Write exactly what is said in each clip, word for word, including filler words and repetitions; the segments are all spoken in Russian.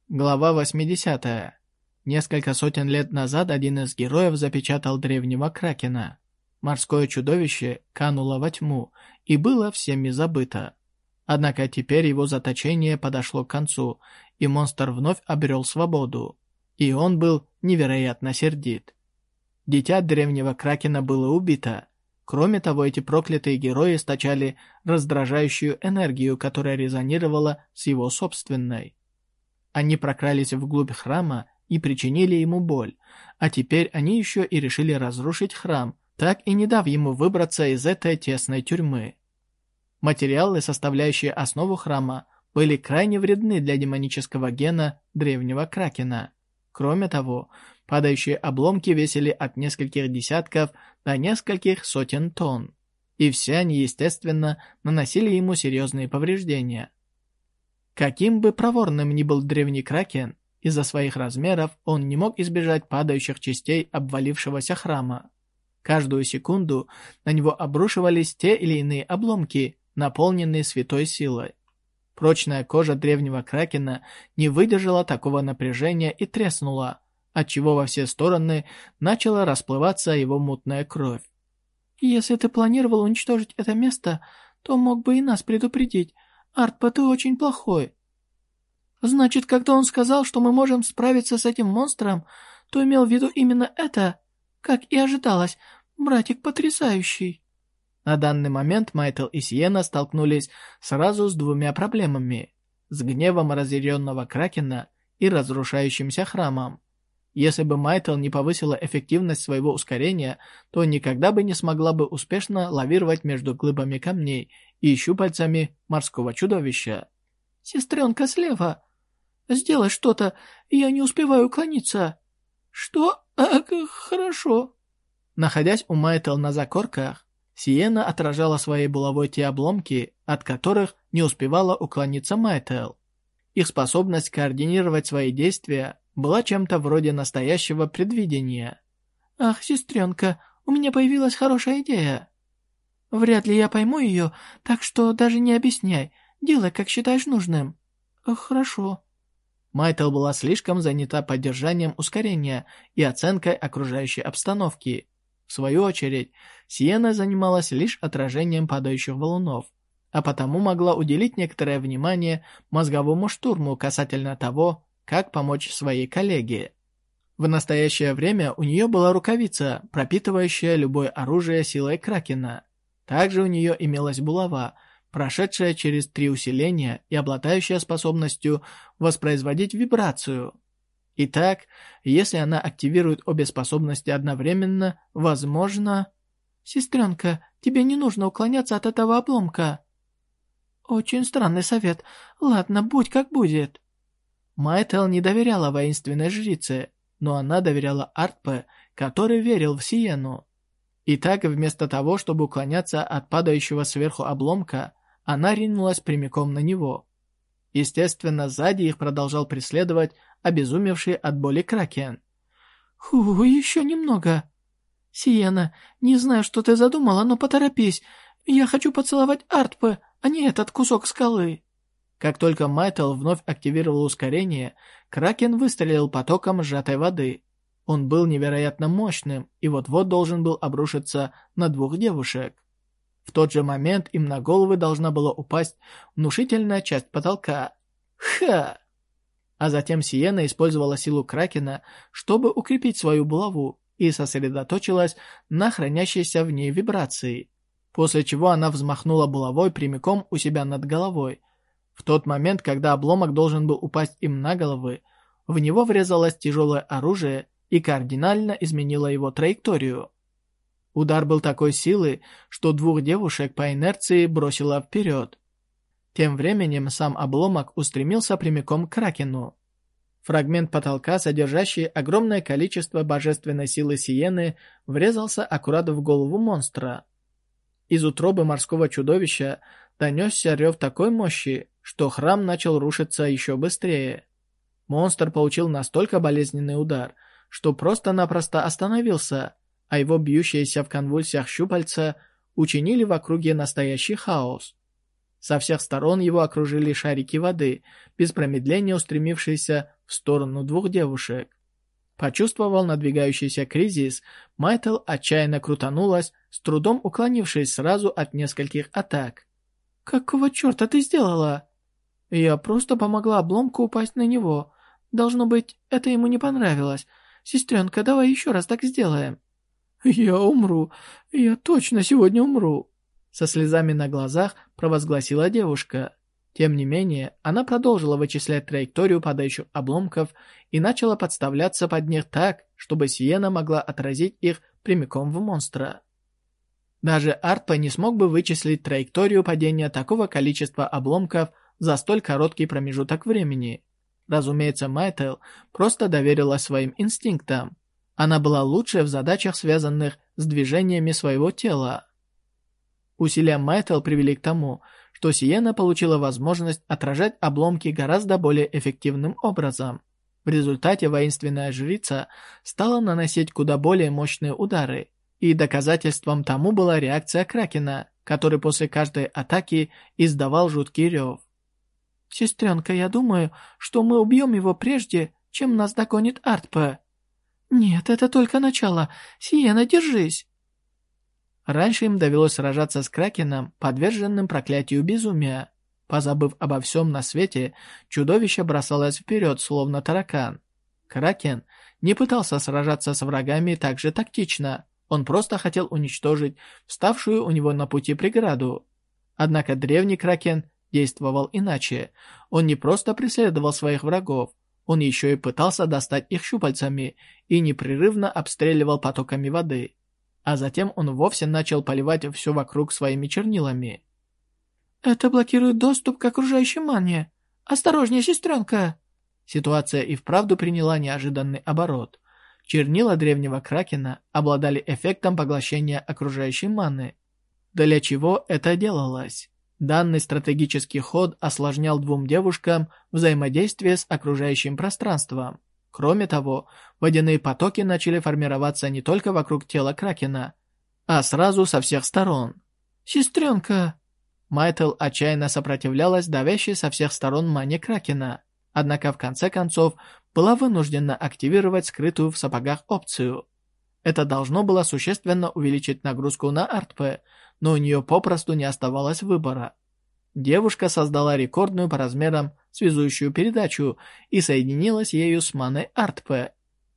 Глава восьмидесятая. Несколько сотен лет назад один из героев запечатал древнего кракена. Морское чудовище кануло во тьму и было всеми забыто. Однако теперь его заточение подошло к концу, и монстр вновь обрел свободу. И он был невероятно сердит. Дитя древнего кракена было убито. Кроме того, эти проклятые герои источали раздражающую энергию, которая резонировала с его собственной. Они прокрались вглубь храма и причинили ему боль, а теперь они еще и решили разрушить храм, так и не дав ему выбраться из этой тесной тюрьмы. Материалы, составляющие основу храма, были крайне вредны для демонического гена древнего кракена. Кроме того, падающие обломки весили от нескольких десятков до нескольких сотен тонн, и все они, естественно, наносили ему серьезные повреждения. Каким бы проворным ни был древний кракен, из-за своих размеров он не мог избежать падающих частей обвалившегося храма. Каждую секунду на него обрушивались те или иные обломки, наполненные святой силой. Прочная кожа древнего кракена не выдержала такого напряжения и треснула, отчего во все стороны начала расплываться его мутная кровь. «Если ты планировал уничтожить это место, то мог бы и нас предупредить. Артпа, ты очень плохой». «Значит, когда он сказал, что мы можем справиться с этим монстром, то имел в виду именно это? Как и ожидалось, братик потрясающий». На данный момент Майтл и Сиена столкнулись сразу с двумя проблемами: с гневом разъяренного кракена и разрушающимся храмом. Если бы Майтл не повысила эффективность своего ускорения, то никогда бы не смогла бы успешно лавировать между глыбами камней и щупальцами морского чудовища. «Сестренка слева! Сделай что-то, я не успеваю уклониться!» «Что? А, хорошо!» Находясь у Майтл на закорках, Сиена отражала своей булавой те обломки, от которых не успевала уклониться Майтл. Их способность координировать свои действия была чем-то вроде настоящего предвидения. «Ах, сестренка, у меня появилась хорошая идея. Вряд ли я пойму ее, так что даже не объясняй, делай, как считаешь нужным». «Хорошо». Майтл была слишком занята поддержанием ускорения и оценкой окружающей обстановки. В свою очередь, Сиена занималась лишь отражением падающих валунов, а потому могла уделить некоторое внимание мозговому штурму касательно того, как помочь своей коллеге. В настоящее время у нее была рукавица, пропитывающая любое оружие силой кракена. Также у нее имелась булава, прошедшая через три усиления и обладающая способностью воспроизводить вибрацию. Итак, если она активирует обе способности одновременно, возможно... «Сестренка, тебе не нужно уклоняться от этого обломка». «Очень странный совет. Ладно, будь как будет». Майтл не доверяла воинственной жрице, но она доверяла Артпе, который верил в Сиену. Итак, вместо того, чтобы уклоняться от падающего сверху обломка, она ринулась прямиком на него. Естественно, сзади их продолжал преследовать обезумевший от боли кракен. «Фу, еще немного». «Сиена, не знаю, что ты задумала, но поторопись. Я хочу поцеловать Артпе, а не этот кусок скалы». Как только Майтл вновь активировал ускорение, кракен выстрелил потоком сжатой воды. Он был невероятно мощным и вот-вот должен был обрушиться на двух девушек. В тот же момент им на головы должна была упасть внушительная часть потолка. Ха! А затем Сиена использовала силу кракена, чтобы укрепить свою булаву, и сосредоточилась на хранящейся в ней вибрации, после чего она взмахнула булавой прямиком у себя над головой. В тот момент, когда обломок должен был упасть им на головы, в него врезалось тяжелое оружие и кардинально изменило его траекторию. Удар был такой силы, что двух девушек по инерции бросило вперед. Тем временем сам обломок устремился прямиком к кракену. Фрагмент потолка, содержащий огромное количество божественной силы Сиены, врезался аккурат в голову монстра. Из утробы морского чудовища донесся рев такой мощи, что храм начал рушиться еще быстрее. Монстр получил настолько болезненный удар, что просто-напросто остановился, а его бьющиеся в конвульсиях щупальца учинили в округе настоящий хаос. Со всех сторон его окружили шарики воды, без промедления устремившиеся в сторону двух девушек. Почувствовал надвигающийся кризис, Майтл отчаянно крутанулась, с трудом уклонившись сразу от нескольких атак. «Какого черта ты сделала?» «Я просто помогла обломку упасть на него. Должно быть, это ему не понравилось. Сестренка, давай еще раз так сделаем». «Я умру. Я точно сегодня умру», — со слезами на глазах провозгласила девушка. Тем не менее, она продолжила вычислять траекторию падающих обломков и начала подставляться под них так, чтобы Сиена могла отразить их прямиком в монстра. Даже Артпа не смог бы вычислить траекторию падения такого количества обломков за столь короткий промежуток времени. Разумеется, Майтл просто доверилась своим инстинктам. Она была лучшей в задачах, связанных с движениями своего тела. Усилия Майтл привели к тому, что Сиена получила возможность отражать обломки гораздо более эффективным образом. В результате воинственная жрица стала наносить куда более мощные удары, и доказательством тому была реакция Кракена, который после каждой атаки издавал жуткий рев. «Сестренка, я думаю, что мы убьем его прежде, чем нас догонит Артпа». «Нет, это только начало. Сиена, держись!» Раньше им довелось сражаться с Кракеном, подверженным проклятию безумия. Позабыв обо всем на свете, чудовище бросалось вперед, словно таракан. Кракен не пытался сражаться с врагами так же тактично, он просто хотел уничтожить вставшую у него на пути преграду. Однако древний Кракен действовал иначе. Он не просто преследовал своих врагов, он еще и пытался достать их щупальцами и непрерывно обстреливал потоками воды. А затем он вовсе начал поливать все вокруг своими чернилами. «Это блокирует доступ к окружающей мане. Осторожнее, сестренка!» Ситуация и вправду приняла неожиданный оборот. Чернила древнего Кракена обладали эффектом поглощения окружающей маны. Для чего это делалось? Данный стратегический ход осложнял двум девушкам взаимодействие с окружающим пространством. Кроме того, водяные потоки начали формироваться не только вокруг тела Кракена, а сразу со всех сторон. «Сестренка!» Майтл отчаянно сопротивлялась давящей со всех сторон мане Кракена, однако в конце концов была вынуждена активировать скрытую в сапогах опцию. Это должно было существенно увеличить нагрузку на Артпе, но у нее попросту не оставалось выбора. Девушка создала рекордную по размерам связующую передачу и соединилась ею с маной Артпе.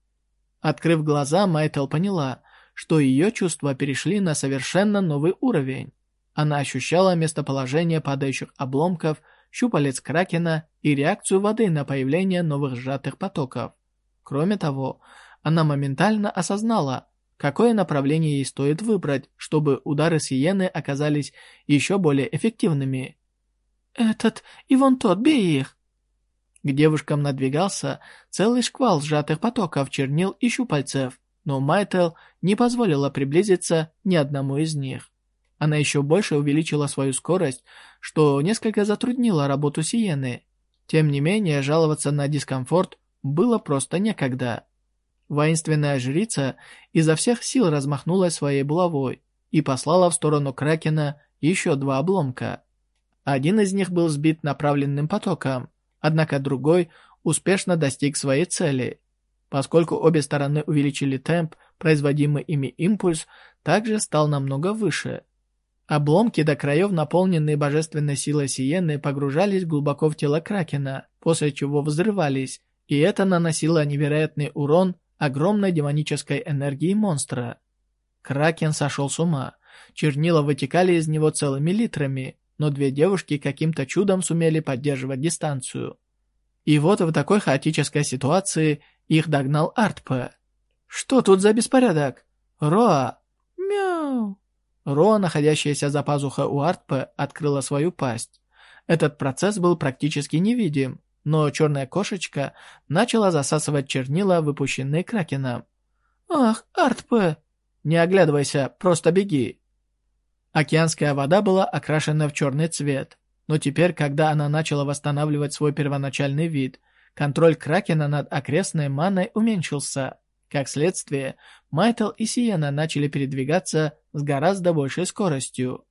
Открыв глаза, Майтл поняла, что ее чувства перешли на совершенно новый уровень. Она ощущала местоположение падающих обломков, щупалец Кракена и реакцию воды на появление новых сжатых потоков. Кроме того, она моментально осознала, какое направление ей стоит выбрать, чтобы удары Сиены оказались еще более эффективными. «Этот и вон тот, бей их!» К девушкам надвигался целый шквал сжатых потоков чернил и щупальцев, но Майтл не позволила приблизиться ни одному из них. Она еще больше увеличила свою скорость, что несколько затруднило работу Сиены. Тем не менее, жаловаться на дискомфорт было просто некогда. Воинственная жрица изо всех сил размахнулась своей булавой и послала в сторону Кракена еще два обломка. Один из них был сбит направленным потоком, однако другой успешно достиг своей цели. Поскольку обе стороны увеличили темп, производимый ими импульс также стал намного выше. Обломки, до краев наполненные божественной силой Сиены, погружались глубоко в тело Кракена, после чего взрывались, и это наносило невероятный урон огромной демонической энергии монстра. Кракен сошел с ума. Чернила вытекали из него целыми литрами, но две девушки каким-то чудом сумели поддерживать дистанцию. И вот в такой хаотической ситуации их догнал Артпе. «Что тут за беспорядок? Роа!» «Мяу!» Роа, находящаяся за пазухой у Артпе, открыла свою пасть. Этот процесс был практически невидим, но черная кошечка начала засасывать чернила, выпущенные Кракеном. «Ах, Артпе!» «Не оглядывайся, просто беги!» Океанская вода была окрашена в черный цвет, но теперь, когда она начала восстанавливать свой первоначальный вид, контроль Кракена над окрестной маной уменьшился. Как следствие, Майтл и Сиена начали передвигаться с гораздо большей скоростью.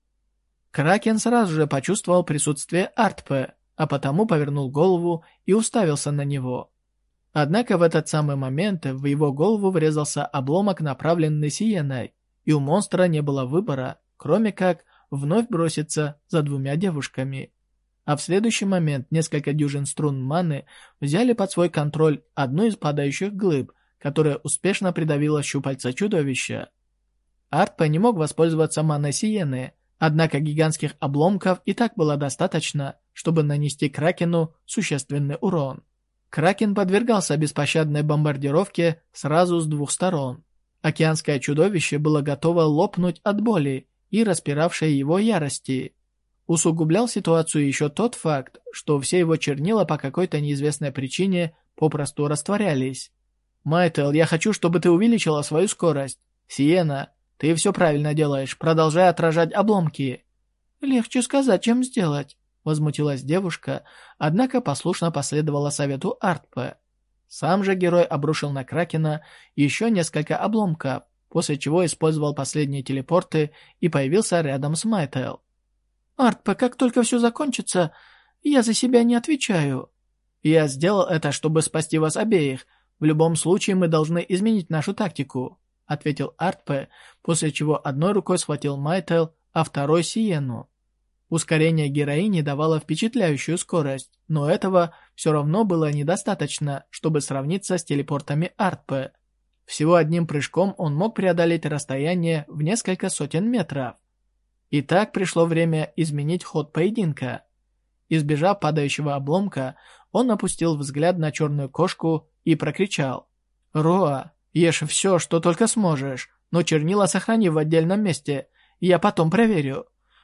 Кракен сразу же почувствовал присутствие Артпе, а потому повернул голову и уставился на него. Однако в этот самый момент в его голову врезался обломок, направленный Сиеной, и у монстра не было выбора, кроме как вновь броситься за двумя девушками. А в следующий момент несколько дюжин струн маны взяли под свой контроль одну из падающих глыб, которая успешно придавила щупальца чудовища. Артпе не мог воспользоваться маной Сиены, однако гигантских обломков и так было достаточно, чтобы нанести Кракену существенный урон. Кракен подвергался беспощадной бомбардировке сразу с двух сторон. Океанское чудовище было готово лопнуть от боли и распиравшей его ярости. Усугублял ситуацию еще тот факт, что все его чернила по какой-то неизвестной причине попросту растворялись. «Майтел, я хочу, чтобы ты увеличила свою скорость. Сиена, ты все правильно делаешь, продолжай отражать обломки». «Легче сказать, чем сделать», — возмутилась девушка, однако послушно последовала совету Артпе. Сам же герой обрушил на Кракена еще несколько обломков, после чего использовал последние телепорты и появился рядом с Майтел. «Артпе, как только все закончится, я за себя не отвечаю». «Я сделал это, чтобы спасти вас обеих. В любом случае мы должны изменить нашу тактику», — ответил Артпе, после чего одной рукой схватил Майтел, а второй Сиену. Ускорение героини давало впечатляющую скорость, но этого все равно было недостаточно, чтобы сравниться с телепортами Артпе. Всего одним прыжком он мог преодолеть расстояние в несколько сотен метров. И так пришло время изменить ход поединка. Избежав падающего обломка, он опустил взгляд на черную кошку и прокричал: «Роа, ешь все, что только сможешь, но чернила сохрани в отдельном месте, я потом проверю».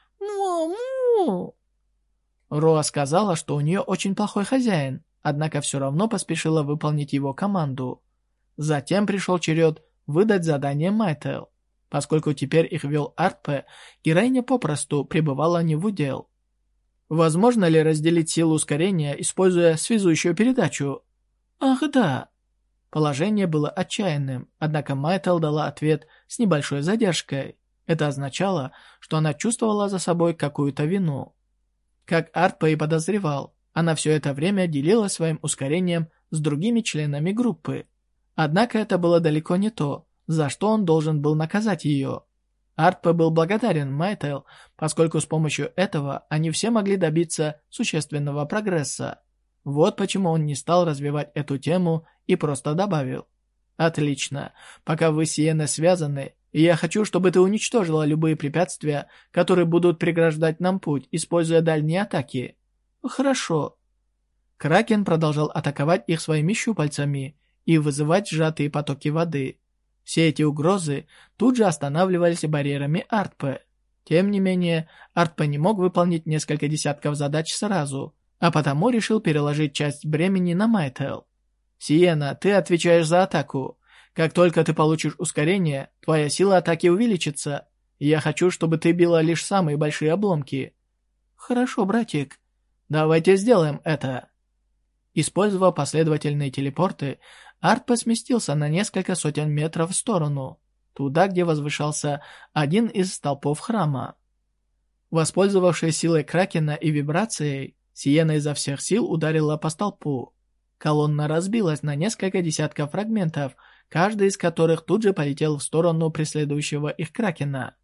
«Му-му!» Роа сказала, что у нее очень плохой хозяин, однако все равно поспешила выполнить его команду. Затем пришел черед выдать задание Майтел. Поскольку теперь их вел Артпе, героиня попросту пребывала не в удел. Возможно ли разделить силу ускорения, используя связующую передачу? Ах да! Положение было отчаянным, однако Майтел дала ответ с небольшой задержкой. Это означало, что она чувствовала за собой какую-то вину. Как Артпе и подозревал, она все это время делилась своим ускорением с другими членами группы. Однако это было далеко не то, за что он должен был наказать ее. Артпе был благодарен Майтел, поскольку с помощью этого они все могли добиться существенного прогресса. Вот почему он не стал развивать эту тему и просто добавил: «Отлично, пока вы с Сиеной связаны, я хочу, чтобы ты уничтожила любые препятствия, которые будут преграждать нам путь, используя дальние атаки». «Хорошо». Кракен продолжал атаковать их своими щупальцами и вызывать сжатые потоки воды. Все эти угрозы тут же останавливались барьерами Артпе. Тем не менее, Артпе не мог выполнить несколько десятков задач сразу, а потому решил переложить часть бремени на Майтел. «Сиена, ты отвечаешь за атаку. Как только ты получишь ускорение, твоя сила атаки увеличится. Я хочу, чтобы ты била лишь самые большие обломки». «Хорошо, братик. Давайте сделаем это». Используя последовательные телепорты, Артпе сместился на несколько сотен метров в сторону, туда, где возвышался один из столпов храма. Воспользовавшись силой Кракена и вибрацией, Сиена изо всех сил ударила по столпу. Колонна разбилась на несколько десятков фрагментов, каждый из которых тут же полетел в сторону преследующего их Кракена.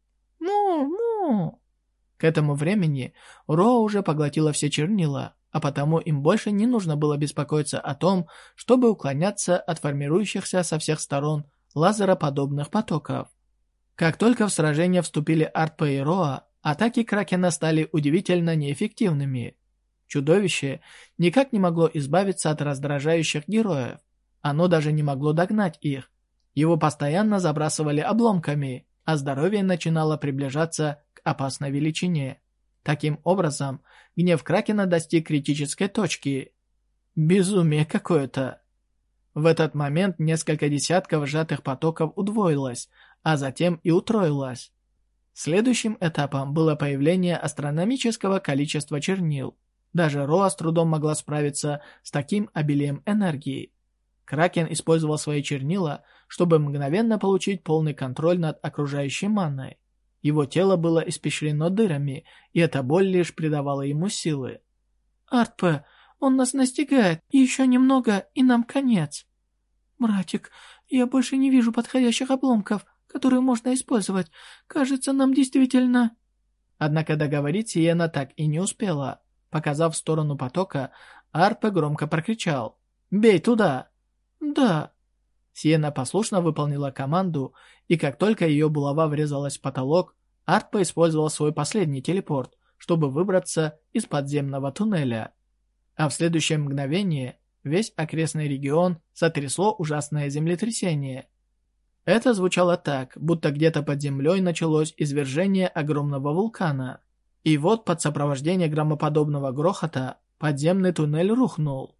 «Му-му!» К этому времени Роа уже поглотила все чернила, а потому им больше не нужно было беспокоиться о том, чтобы уклоняться от формирующихся со всех сторон лазероподобных потоков. Как только в сражение вступили Артпе и Роа, атаки Кракена стали удивительно неэффективными. Чудовище никак не могло избавиться от раздражающих героев. Оно даже не могло догнать их. Его постоянно забрасывали обломками, а здоровье начинало приближаться к опасной величине. Таким образом, гнев Кракена достиг критической точки. Безумие какое-то. В этот момент несколько десятков сжатых потоков удвоилось, а затем и утроилось. Следующим этапом было появление астрономического количества чернил. Даже Роа с трудом могла справиться с таким обилием энергии. Кракен использовал свои чернила, чтобы мгновенно получить полный контроль над окружающей манной. Его тело было испещрено дырами, и эта боль лишь придавала ему силы. «Артпе, Он нас настигает, и еще немного, и нам конец. Братик, я больше не вижу подходящих обломков, которые можно использовать. Кажется, нам действительно... Однако договорить Сиена так и не успела. Показав в сторону потока, Арпе громко прокричал: «Бей туда!» «Да!» Сиена послушно выполнила команду, и как только ее булава врезалась в потолок, Арпе использовал свой последний телепорт, чтобы выбраться из подземного туннеля. А в следующее мгновение весь окрестный регион сотрясло ужасное землетрясение. Это звучало так, будто где-то под землей началось извержение огромного вулкана. И вот под сопровождение громоподобного грохота подземный туннель рухнул.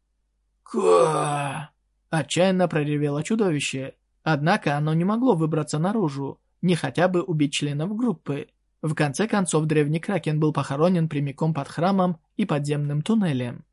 «Ка!» – отчаянно проревело чудовище. Однако оно не могло выбраться наружу, не хотя бы убить членов группы. В конце концов, древний Кракен был похоронен прямиком под храмом и подземным туннелем.